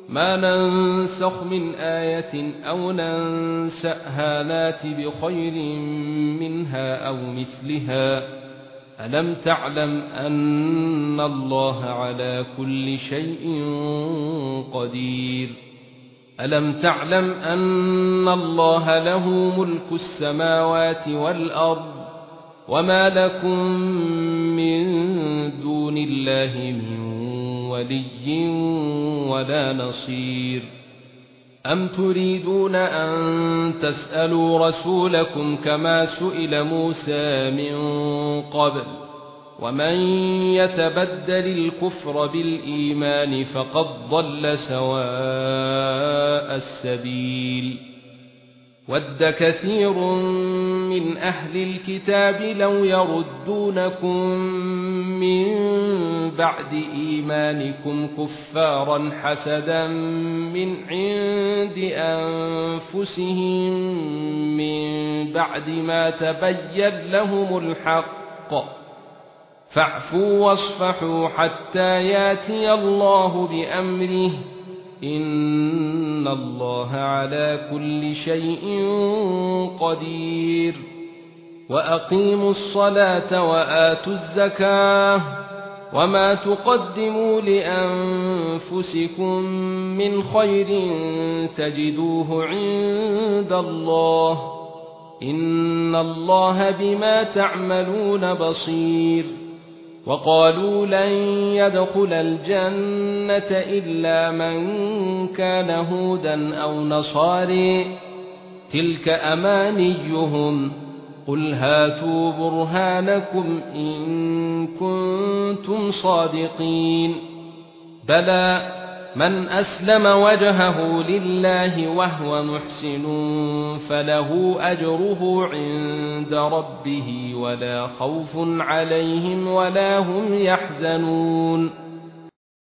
ما ننسخ من آية أو ننسأها نات بخير منها أو مثلها ألم تعلم أن الله على كل شيء قدير ألم تعلم أن الله له ملك السماوات والأرض وما لكم من دون الله من ولي ولا نصير أم تريدون أن تسألوا رسولكم كما سئل موسى من قبل ومن يتبدل الكفر بالإيمان فقد ضل سواء السبيل ود كثير من أهل الكتاب لو يردونكم من بعد إيمانكم كفارا حسدا من عند أنفسهم من بعد ما تبين لهم الحق فاعفوا واصفحوا حتى ياتي الله بأمره إن الله على كل شيء قدير وأقيموا الصلاة وآتوا الزكاة وما تقدموا لأنفسكم من خير تجدوه عند الله إن الله بما تعملون بصير وقالوا لن يدخل الجنة إلا من كان هودا أو نصاري تلك أمانيهم قل هاتوا برهانكم إن كنتم صادقين بلى من أسلم وجهه لله وهو محسن فله أجره عند ربه ولا خوف عليهم ولا هم يحزنون